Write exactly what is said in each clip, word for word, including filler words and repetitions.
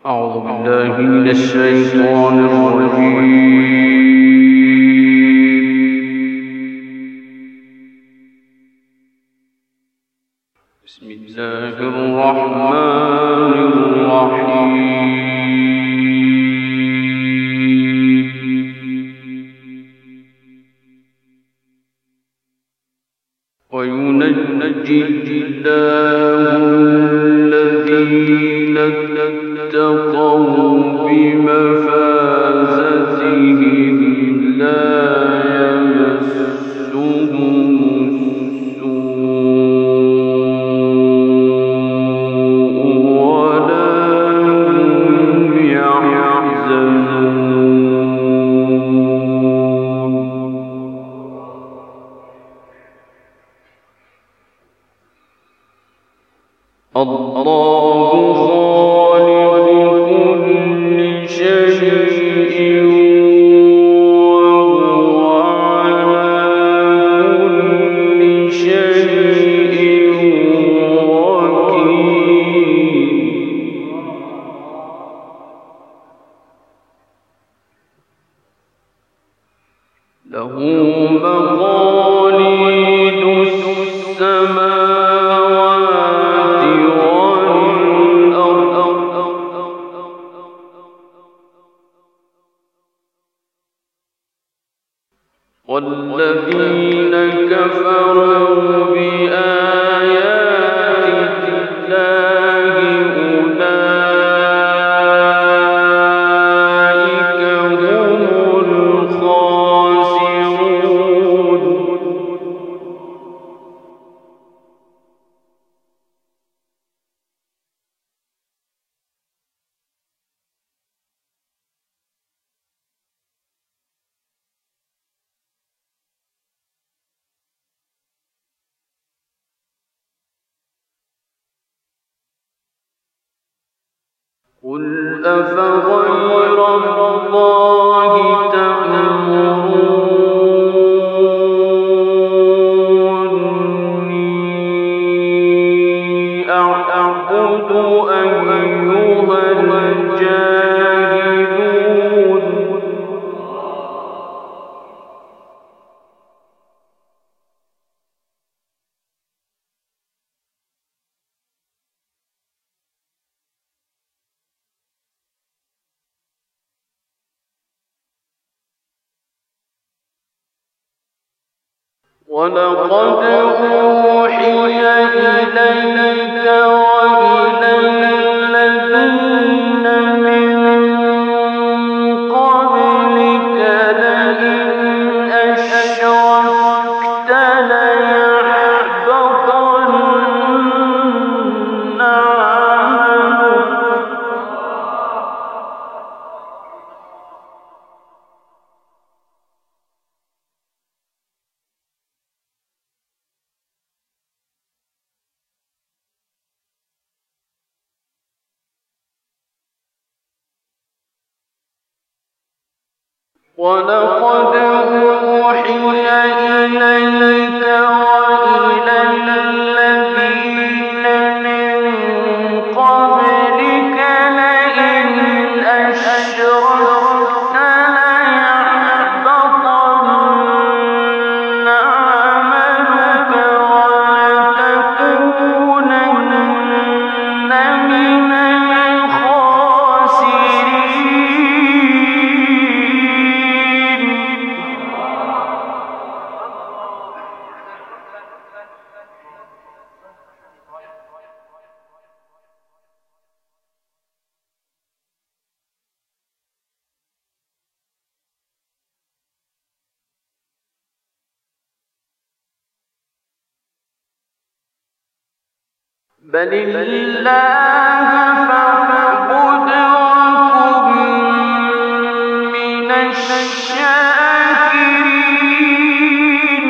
أعوذ بالله من الشيطان الرجيم. بسم الله الرحمن الرحيم. وينجي الله الذين اتقوا بمفازتهم لا يمسهم السوء ولا هم يحزنون. الله خالق كل شيء وهو على كل شيء وكيل. له مقاليد السماوات والأرض والذين كفروا بآيات الله أولئك هم الخاسرون. قل أفغير الله تأمروني أعبد أيها الجاهلون. ولقد أوحي إليك وإلى الذين من قبلك لئن أشركت ليحبطن عملك. ولقد أوحي إليك وإلى الذين من قبلك لئن أشركت ليحبطن عملك ولتكونن من الخاسرين. بل الله فاعبد وكن من الشاكرين.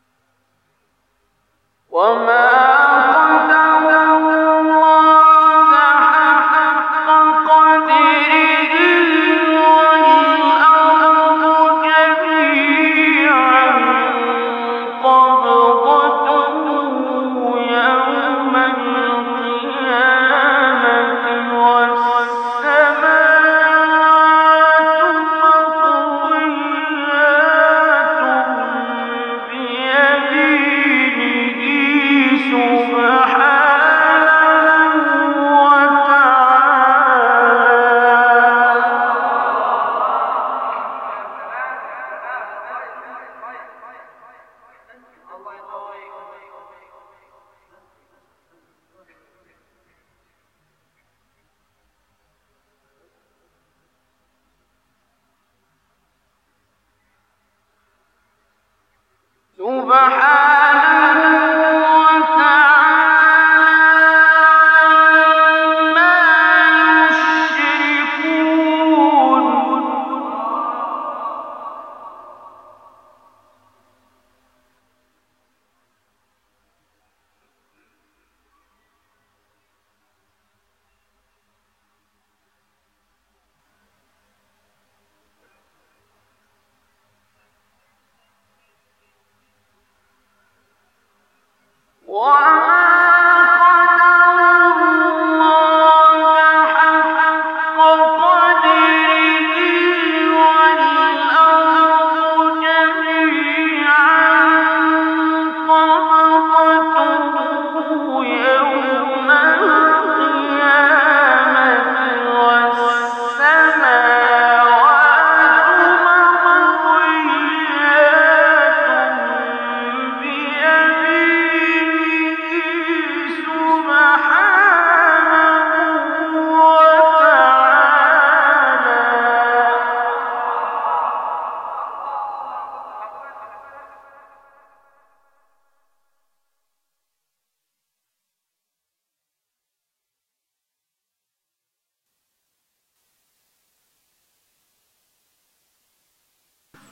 وما قدر الله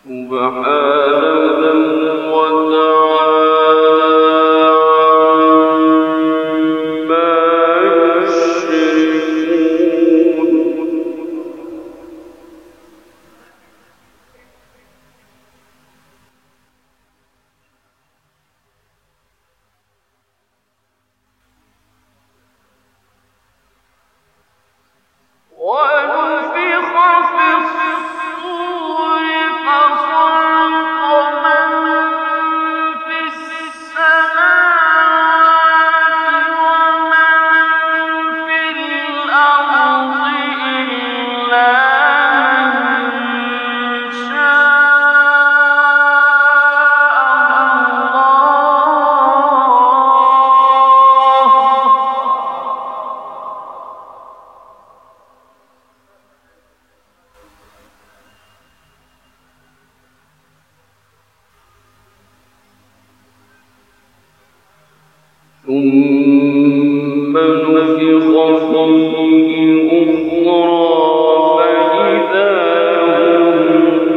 ثم نفخ فيه أخرى فإذا هم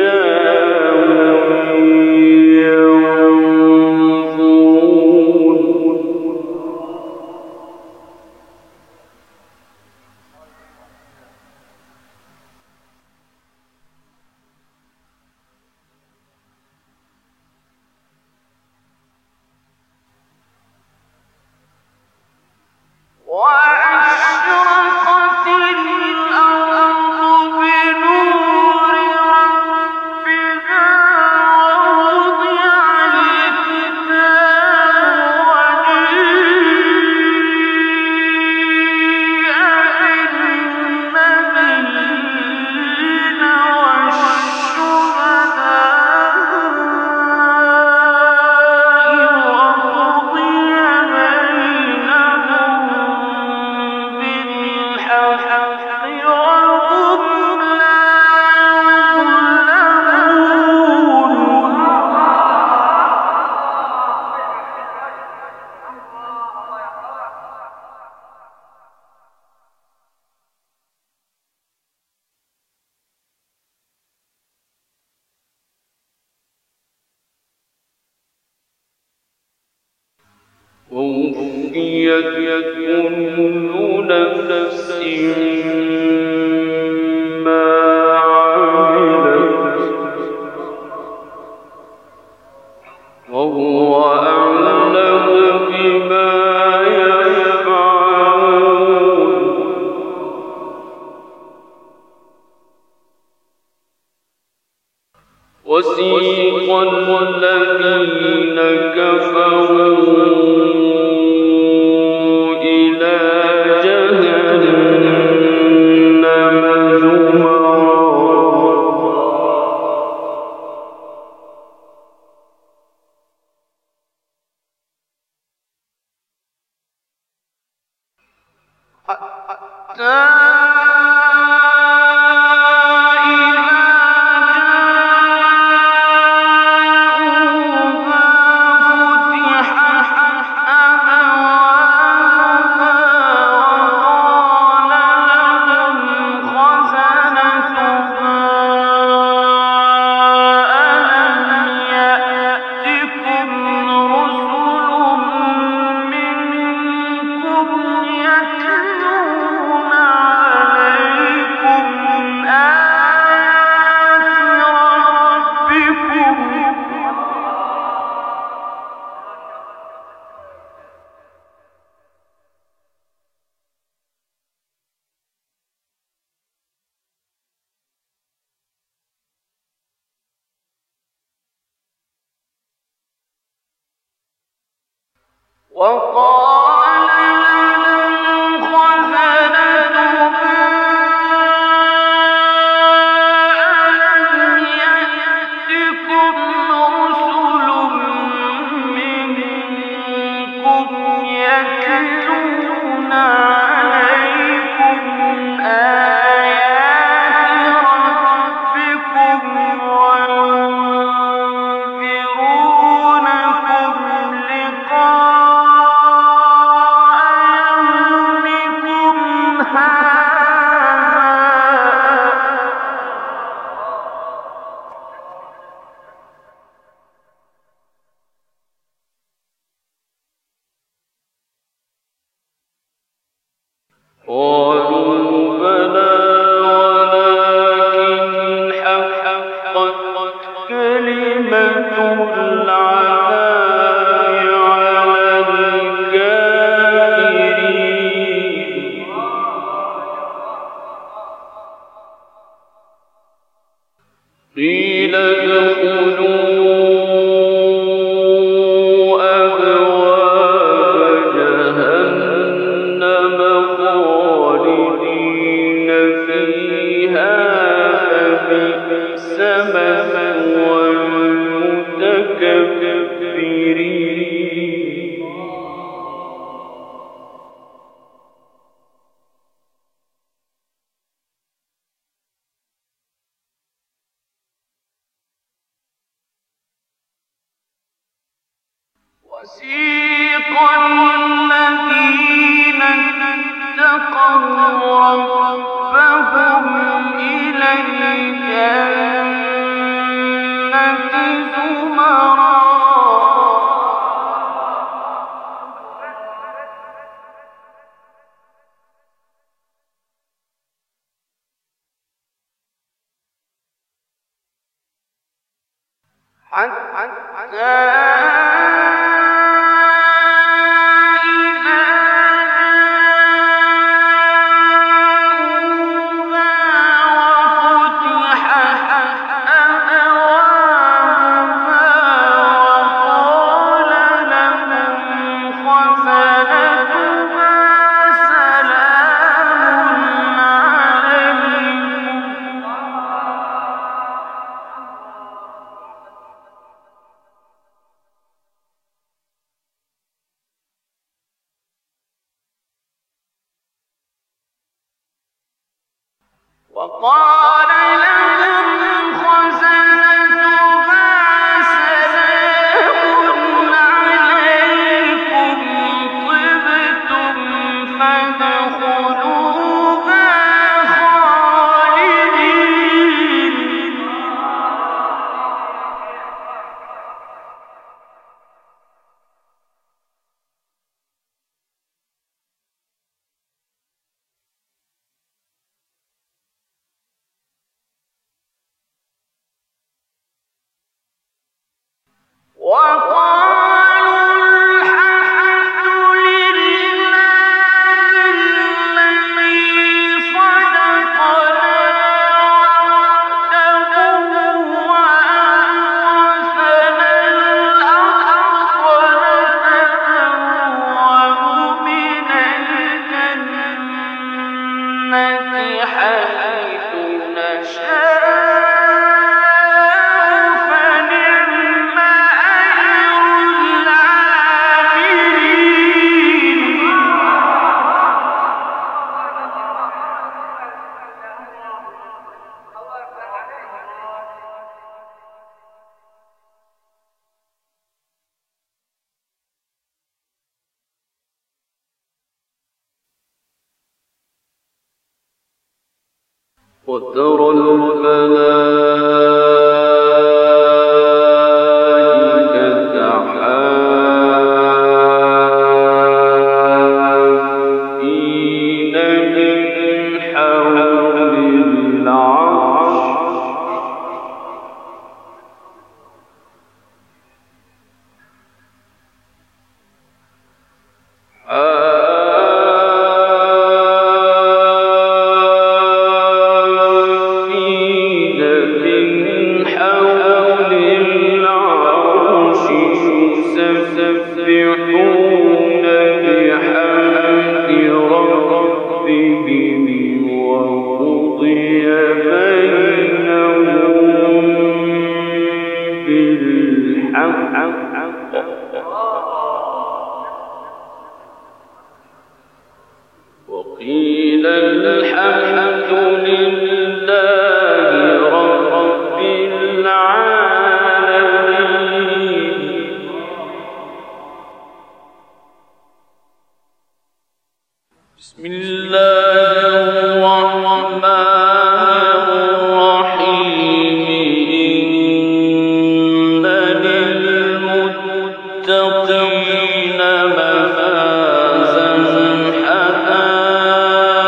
قيام ينظرون وأشرقت الأرض بنور ربها ووضع الكتاب وجيء بالنبيين والشهداء وقضي بينهم بالحق وهم لا يظلمون ووفيت كل نفس ما عملت وهو أعلم بما يفعلون وسيق الذين كفروا إلى جهنم زمرا حتى وقال لهم خزنتها ألم يأتكم رسل منكم يتلون عليكم آيات ربكم وينذرونكم لقاء قالوا بلى ولكن حقت كلمة العذاب على الكافرين قيل ادخلوا وسيق الذين اتقوا ربهم إلى الجنة زمرا حتى وقال لهم خزنتها سلام عليكم طبتم فادخلوها خالدين وقالوا الحمد لله الذي صدقنا وعده وأورثنا الأرض نتبوأ من الجنة حيث نشاء وترى الملائكة حافين من حول العرش وقيل الحمد لله رب العالمين بسم الله الرحمن الرحيم إن للمتقين مفازا حدائق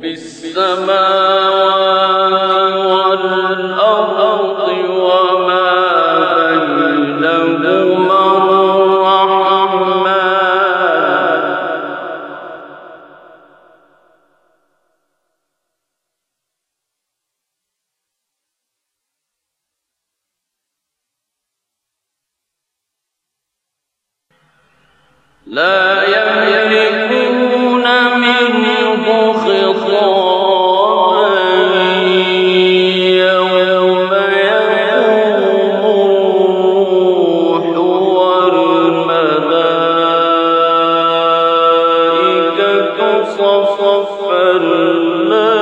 السماوات والأرض وما بينهما الرحمن لا يملكون منه خطابا يوم يقوم الروح والملائكة صفا لا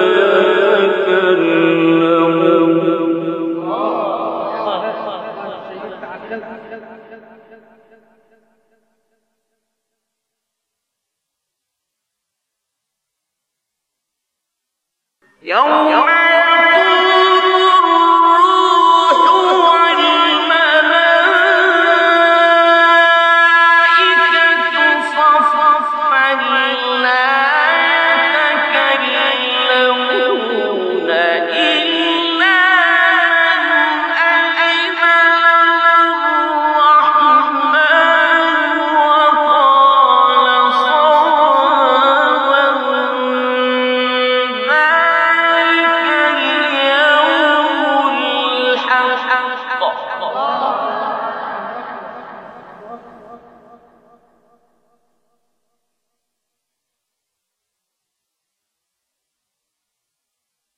يتكلمون يوم يقوم الروح والملائكة صفا لا يتكلمون إلا من أذن الرحمن وقال صوابا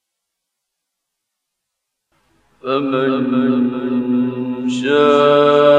فمن شاء